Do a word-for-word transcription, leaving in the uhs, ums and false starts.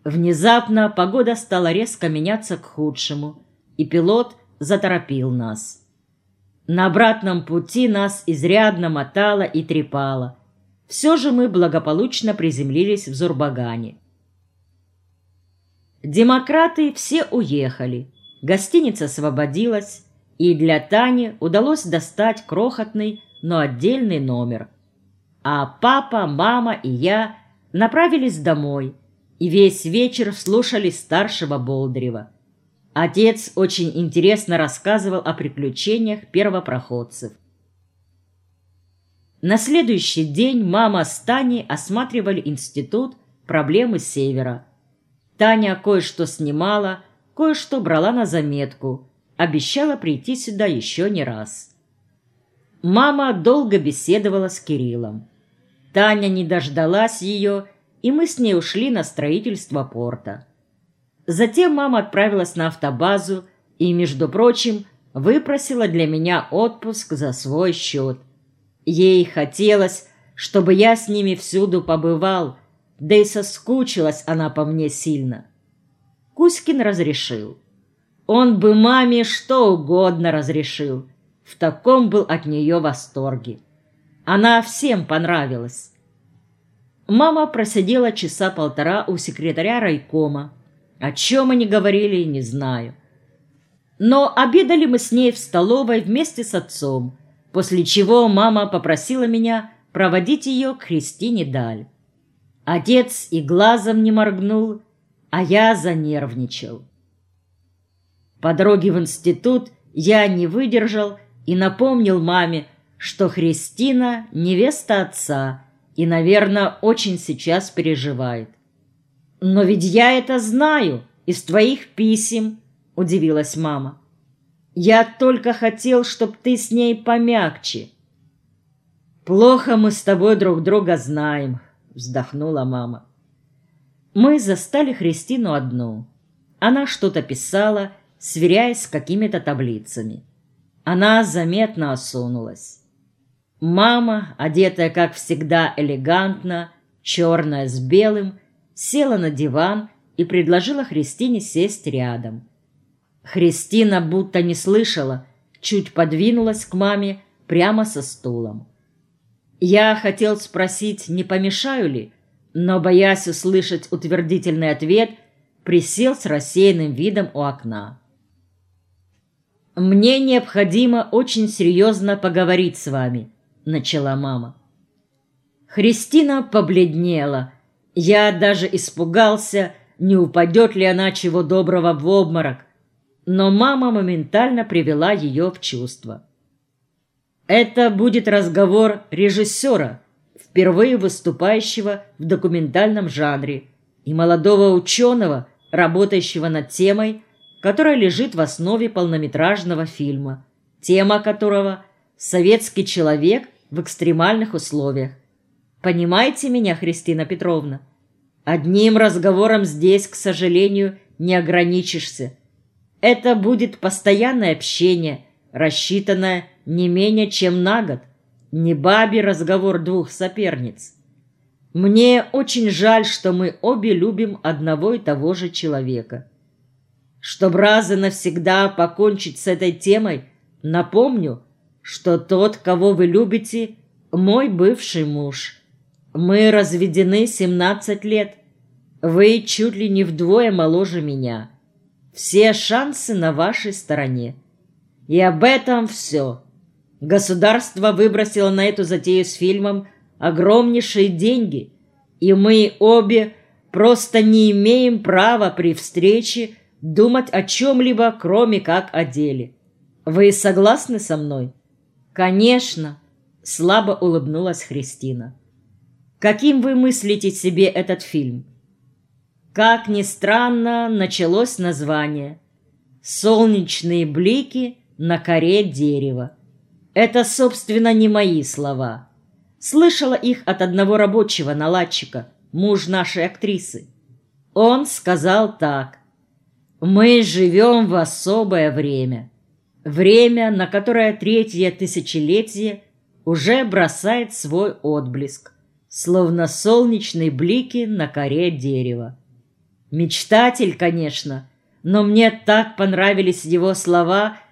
Внезапно погода стала резко меняться к худшему, и пилот заторопил нас. На обратном пути нас изрядно мотало и трепало. Все же мы благополучно приземлились в Зурбагане. Демократы все уехали, гостиница освободилась, и для Тани удалось достать крохотный, но отдельный номер. А папа, мама и я направились домой, и весь вечер слушали старшего Болдырева. Отец очень интересно рассказывал о приключениях первопроходцев. На следующий день мама с Таней осматривали институт «Проблемы Севера». Таня кое-что снимала, кое-что брала на заметку, обещала прийти сюда еще не раз. Мама долго беседовала с Кириллом. Таня не дождалась ее, и мы с ней ушли на строительство порта. Затем мама отправилась на автобазу и, между прочим, выпросила для меня отпуск за свой счет. Ей хотелось, чтобы я с ними всюду побывал, да и соскучилась она по мне сильно. Кузькин разрешил. Он бы маме что угодно разрешил. В таком был от нее восторге. Она всем понравилась. Мама просидела часа полтора у секретаря райкома. О чем они говорили, не знаю. Но обедали мы с ней в столовой вместе с отцом, после чего мама попросила меня проводить ее к Христине Даль. Отец и глазом не моргнул, а я занервничал. По дороге в институт я не выдержал и напомнил маме, что Христина — невеста отца и, наверное, очень сейчас переживает. «Но ведь я это знаю из твоих писем», — удивилась мама. «Я только хотел, чтоб ты с ней помягче». «Плохо мы с тобой друг друга знаем», — вздохнула мама. Мы застали Христину одну. Она что-то писала, сверяясь с какими-то таблицами. Она заметно осунулась. Мама, одетая, как всегда, элегантно, черная с белым, села на диван и предложила Христине сесть рядом. Христина будто не слышала, чуть подвинулась к маме прямо со стулом. Я хотел спросить, не помешаю ли, но, боясь услышать утвердительный ответ, присел с рассеянным видом у окна. «Мне необходимо очень серьезно поговорить с вами», — начала мама. Христина побледнела. Я даже испугался, не упадет ли она чего доброго в обморок, но мама моментально привела ее в чувство. Это будет разговор режиссера, впервые выступающего в документальном жанре, и молодого ученого, работающего над темой, которая лежит в основе полнометражного фильма, тема которого — советский человек в экстремальных условиях. Понимаете меня, Христина Петровна? Одним разговором здесь, к сожалению, не ограничишься. Это будет постоянное общение, рассчитанное не менее чем на год, не бабий разговор двух соперниц. Мне очень жаль, что мы обе любим одного и того же человека. Чтоб раз и навсегда покончить с этой темой, напомню, что тот, кого вы любите, мой бывший муж. Мы разведены семнадцать лет. Вы чуть ли не вдвое моложе меня. Все шансы на вашей стороне. И об этом все. Государство выбросило на эту затею с фильмом огромнейшие деньги, и мы обе просто не имеем права при встрече думать о чем-либо, кроме как о деле. Вы согласны со мной? Конечно, слабо улыбнулась Христина. Каким вы мыслите себе этот фильм? Как ни странно, началось название «Солнечные блики на коре дерева». Это, собственно, не мои слова. Слышала их от одного рабочего наладчика, муж нашей актрисы. Он сказал так: «Мы живем в особое время. Время, на которое третье тысячелетие уже бросает свой отблеск, словно солнечные блики на коре дерева. Мечтатель, конечно, но мне так понравились его слова,